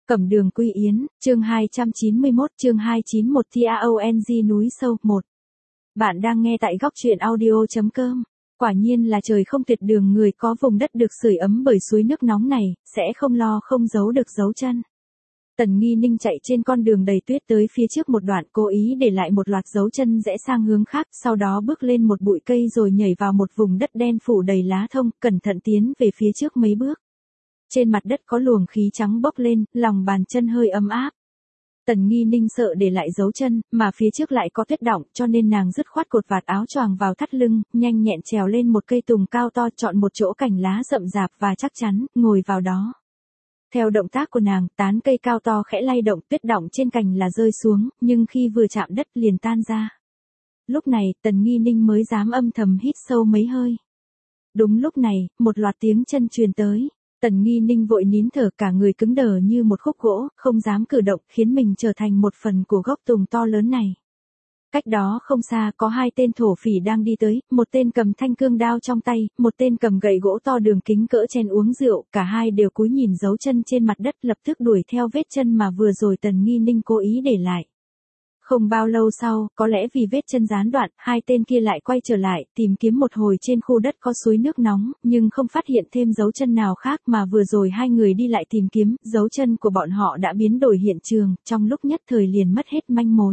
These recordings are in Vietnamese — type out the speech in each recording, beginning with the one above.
Cẩm Đường Quy Yến, chương 291, chương 291 TAONG núi sâu 1. Bạn đang nghe tại góc truyện audio.com. Quả nhiên là trời không tuyệt đường, người có vùng đất được sưởi ấm bởi suối nước nóng này, sẽ không lo không giấu được dấu chân. Tần Nghi Ninh chạy trên con đường đầy tuyết tới phía trước một đoạn, cố ý để lại một loạt dấu chân rẽ sang hướng khác, sau đó bước lên một bụi cây rồi nhảy vào một vùng đất đen phủ đầy lá thông, cẩn thận tiến về phía trước mấy bước. Trên mặt đất có luồng khí trắng bốc lên, lòng bàn chân hơi ấm áp. Tần Nghi Ninh sợ để lại dấu chân, mà phía trước lại có tuyết đọng, cho nên nàng dứt khoát cột vạt áo choàng vào thắt lưng, nhanh nhẹn trèo lên một cây tùng cao to, chọn một chỗ cành lá rậm rạp và chắc chắn, ngồi vào đó. Theo động tác của nàng, tán cây cao to khẽ lay động, tuyết đọng trên cành là rơi xuống, nhưng khi vừa chạm đất liền tan ra. Lúc này, Tần Nghi Ninh mới dám âm thầm hít sâu mấy hơi. Đúng lúc này, một loạt tiếng chân truyền tới. Tần Nghi Ninh vội nín thở, cả người cứng đờ như một khúc gỗ, không dám cử động, khiến mình trở thành một phần của gốc tùng to lớn này. Cách đó không xa có hai tên thổ phỉ đang đi tới, một tên cầm thanh cương đao trong tay, một tên cầm gậy gỗ to đường kính cỡ chén uống rượu, cả hai đều cúi nhìn dấu chân trên mặt đất, lập tức đuổi theo vết chân mà vừa rồi Tần Nghi Ninh cố ý để lại. Không bao lâu sau, có lẽ vì vết chân gián đoạn, hai tên kia lại quay trở lại, tìm kiếm một hồi trên khu đất có suối nước nóng, nhưng không phát hiện thêm dấu chân nào khác mà vừa rồi hai người đi lại tìm kiếm, dấu chân của bọn họ đã biến đổi hiện trường, trong lúc nhất thời liền mất hết manh mối.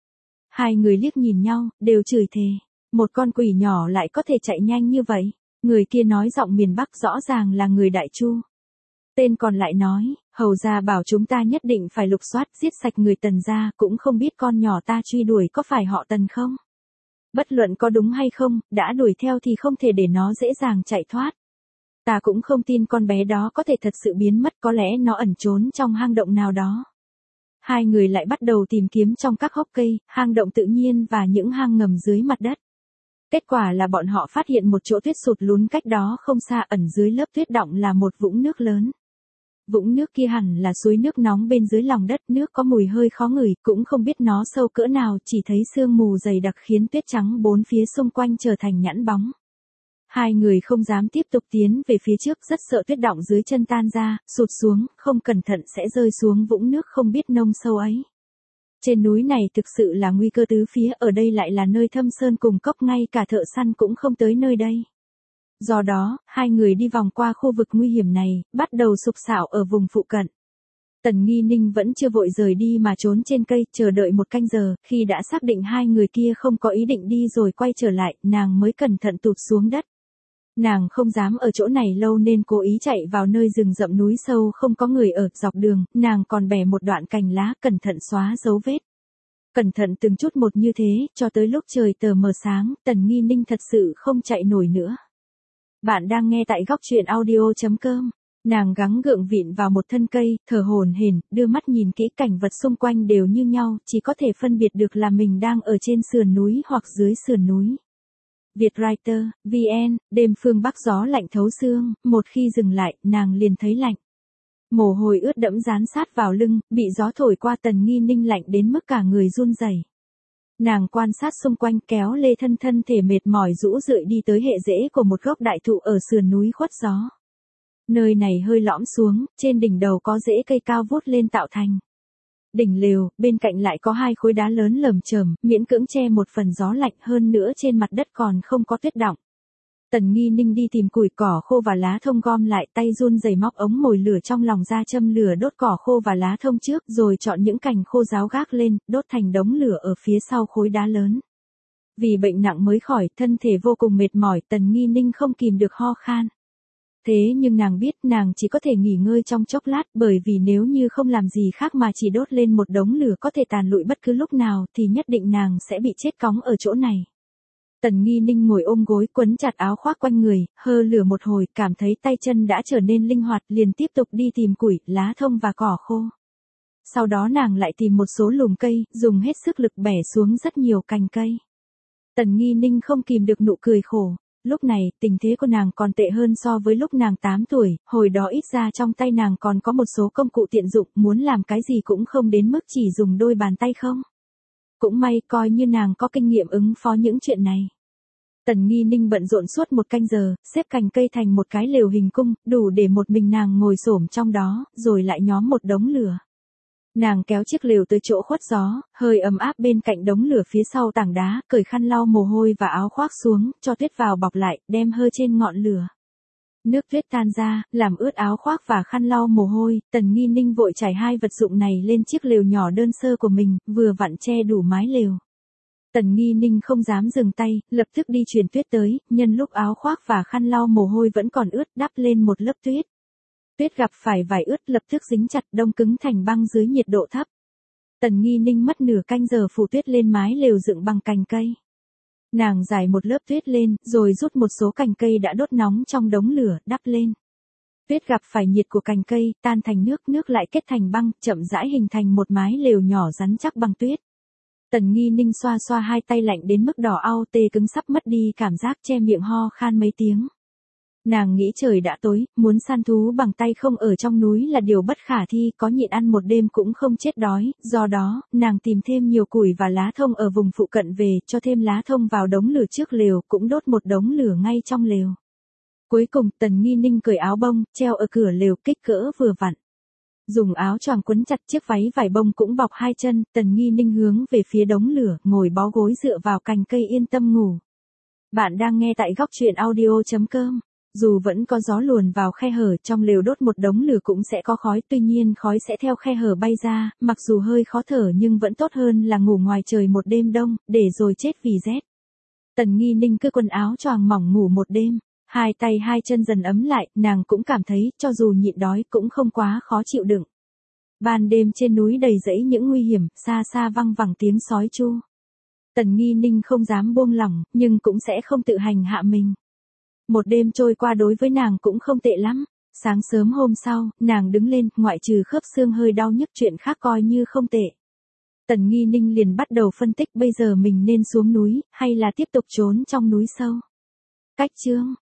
Hai người liếc nhìn nhau, đều chửi thề. Một con quỷ nhỏ lại có thể chạy nhanh như vậy. Người kia nói giọng miền Bắc rõ ràng là người Đại Chu. Tên còn lại nói, hầu gia bảo chúng ta nhất định phải lục soát giết sạch người Tần gia, cũng không biết con nhỏ ta truy đuổi có phải họ Tần không? Bất luận có đúng hay không, đã đuổi theo thì không thể để nó dễ dàng chạy thoát. Ta cũng không tin con bé đó có thể thật sự biến mất, có lẽ nó ẩn trốn trong hang động nào đó. Hai người lại bắt đầu tìm kiếm trong các hốc cây, hang động tự nhiên và những hang ngầm dưới mặt đất. Kết quả là bọn họ phát hiện một chỗ tuyết sụt lún cách đó không xa, ẩn dưới lớp tuyết đọng là một vũng nước lớn. Vũng nước kia hẳn là suối nước nóng bên dưới lòng đất, nước có mùi hơi khó ngửi, cũng không biết nó sâu cỡ nào, chỉ thấy sương mù dày đặc khiến tuyết trắng bốn phía xung quanh trở thành nhẵn bóng. Hai người không dám tiếp tục tiến về phía trước, rất sợ tuyết đọng dưới chân tan ra, sụt xuống, không cẩn thận sẽ rơi xuống vũng nước không biết nông sâu ấy. Trên núi này thực sự là nguy cơ tứ phía, ở đây lại là nơi thâm sơn cùng cốc, ngay cả thợ săn cũng không tới nơi đây. Do đó, hai người đi vòng qua khu vực nguy hiểm này, bắt đầu sục sạo ở vùng phụ cận. Tần Nghi Ninh vẫn chưa vội rời đi mà trốn trên cây, chờ đợi một canh giờ, khi đã xác định hai người kia không có ý định đi rồi quay trở lại, nàng mới cẩn thận tụt xuống đất. Nàng không dám ở chỗ này lâu nên cố ý chạy vào nơi rừng rậm núi sâu không có người ở, dọc đường, nàng còn bẻ một đoạn cành lá, cẩn thận xóa dấu vết. Cẩn thận từng chút một như thế, cho tới lúc trời tờ mờ sáng, Tần Nghi Ninh thật sự không chạy nổi nữa. Bạn đang nghe tại góc truyện audio.com. Nàng gắng gượng vịn vào một thân cây, thở hổn hển, đưa mắt nhìn kỹ, cảnh vật xung quanh đều như nhau, chỉ có thể phân biệt được là mình đang ở trên sườn núi hoặc dưới sườn núi. Vietwriter, VN, đêm phương Bắc gió lạnh thấu xương, một khi dừng lại, nàng liền thấy lạnh. Mồ hôi ướt đẫm dán sát vào lưng, bị gió thổi qua, Tần Nghi Ninh lạnh đến mức cả người run rẩy. Nàng quan sát xung quanh, kéo lê thân thể mệt mỏi rũ rượi đi tới hệ rễ của một gốc đại thụ ở sườn núi khuất gió. Nơi này hơi lõm xuống, trên đỉnh đầu có rễ cây cao vút lên tạo thành đỉnh lều, bên cạnh lại có hai khối đá lớn lởm chởm, miễn cưỡng che một phần gió lạnh, hơn nữa trên mặt đất còn không có tuyết đọng. Tần Nghi Ninh đi tìm củi cỏ khô và lá thông gom lại, tay run rẩy móc ống mồi lửa trong lòng ra, châm lửa đốt cỏ khô và lá thông trước, rồi chọn những cành khô ráo gác lên, đốt thành đống lửa ở phía sau khối đá lớn. Vì bệnh nặng mới khỏi, thân thể vô cùng mệt mỏi, Tần Nghi Ninh không kìm được ho khan. Thế nhưng nàng biết nàng chỉ có thể nghỉ ngơi trong chốc lát, bởi vì nếu như không làm gì khác mà chỉ đốt lên một đống lửa có thể tàn lụi bất cứ lúc nào thì nhất định nàng sẽ bị chết cóng ở chỗ này. Tần Nghi Ninh ngồi ôm gối, quấn chặt áo khoác quanh người, hơ lửa một hồi, cảm thấy tay chân đã trở nên linh hoạt, liền tiếp tục đi tìm củi, lá thông và cỏ khô. Sau đó nàng lại tìm một số lùm cây, dùng hết sức lực bẻ xuống rất nhiều cành cây. Tần Nghi Ninh không kìm được nụ cười khổ. Lúc này, tình thế của nàng còn tệ hơn so với lúc nàng 8 tuổi, hồi đó ít ra trong tay nàng còn có một số công cụ tiện dụng, muốn làm cái gì cũng không đến mức chỉ dùng đôi bàn tay không. Cũng may, coi như nàng có kinh nghiệm ứng phó những chuyện này. Tần Nghi Ninh bận rộn suốt một canh giờ, xếp cành cây thành một cái lều hình cung, đủ để một mình nàng ngồi xổm trong đó, rồi lại nhóm một đống lửa. Nàng kéo chiếc lều tới chỗ khuất gió, hơi ấm áp bên cạnh đống lửa phía sau tảng đá, cởi khăn lau mồ hôi và áo khoác xuống, cho tuyết vào bọc lại, đem hơ trên ngọn lửa. Nước tuyết tan ra, làm ướt áo khoác và khăn lau mồ hôi, Tần Nghi Ninh vội trải hai vật dụng này lên chiếc lều nhỏ đơn sơ của mình, vừa vặn che đủ mái lều. Tần Nghi Ninh không dám dừng tay, lập tức đi truyền tuyết tới, nhân lúc áo khoác và khăn lau mồ hôi vẫn còn ướt đắp lên một lớp tuyết. Tuyết gặp phải vải ướt lập tức dính chặt đông cứng thành băng dưới nhiệt độ thấp. Tần Nghi Ninh mất nửa canh giờ phủ tuyết lên mái lều dựng bằng cành cây. Nàng rải một lớp tuyết lên, rồi rút một số cành cây đã đốt nóng trong đống lửa, đắp lên. Tuyết gặp phải nhiệt của cành cây, tan thành nước, nước lại kết thành băng, chậm rãi hình thành một mái lều nhỏ rắn chắc bằng tuyết. Tần Nghi Ninh xoa xoa hai tay lạnh đến mức đỏ au tê cứng sắp mất đi cảm giác, che miệng ho khan mấy tiếng. Nàng nghĩ trời đã tối, muốn săn thú bằng tay không ở trong núi là điều bất khả thi, có nhịn ăn một đêm cũng không chết đói, do đó, nàng tìm thêm nhiều củi và lá thông ở vùng phụ cận về, cho thêm lá thông vào đống lửa trước lều, cũng đốt một đống lửa ngay trong lều. Cuối cùng, Tần Nghi Ninh cởi áo bông, treo ở cửa lều kích cỡ vừa vặn. Dùng áo choàng quấn chặt chiếc váy vải bông cũng bọc hai chân, Tần Nghi Ninh hướng về phía đống lửa, ngồi bó gối dựa vào cành cây yên tâm ngủ. Bạn đang nghe tại góc truyện audio.com. Dù vẫn có gió luồn vào khe hở, trong lều đốt một đống lửa cũng sẽ có khói, tuy nhiên khói sẽ theo khe hở bay ra, mặc dù hơi khó thở nhưng vẫn tốt hơn là ngủ ngoài trời một đêm đông, để rồi chết vì rét. Tần Nghi Ninh cứ quần áo choàng mỏng ngủ một đêm, hai tay hai chân dần ấm lại, nàng cũng cảm thấy, cho dù nhịn đói cũng không quá khó chịu đựng. Ban đêm trên núi đầy rẫy những nguy hiểm, xa xa văng vẳng tiếng sói tru. Tần Nghi Ninh không dám buông lỏng, nhưng cũng sẽ không tự hành hạ mình. Một đêm trôi qua đối với nàng cũng không tệ lắm. Sáng sớm hôm sau, nàng đứng lên, ngoại trừ khớp xương hơi đau nhức chuyện khác coi như không tệ. Tần Nghi Ninh liền bắt đầu phân tích bây giờ mình nên xuống núi, hay là tiếp tục trốn trong núi sâu. Cách chương